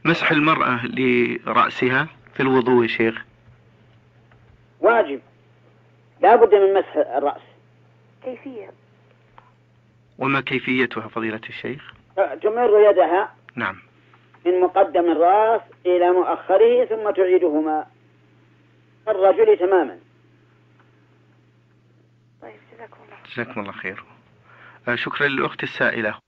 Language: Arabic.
مسح المرأة لرأسها في الوضوء يا شيخ واجب، لا بد من مسح الرأس. كيفية؟ وما كيفيتها فضيلة الشيخ؟ تمر يدها نعم من مقدم الرأس إلى مؤخره ثم تعيدهما الرجل تماما. طيب جزاكم الله. جزاكم الله خير. شكرا للأخت السائلة.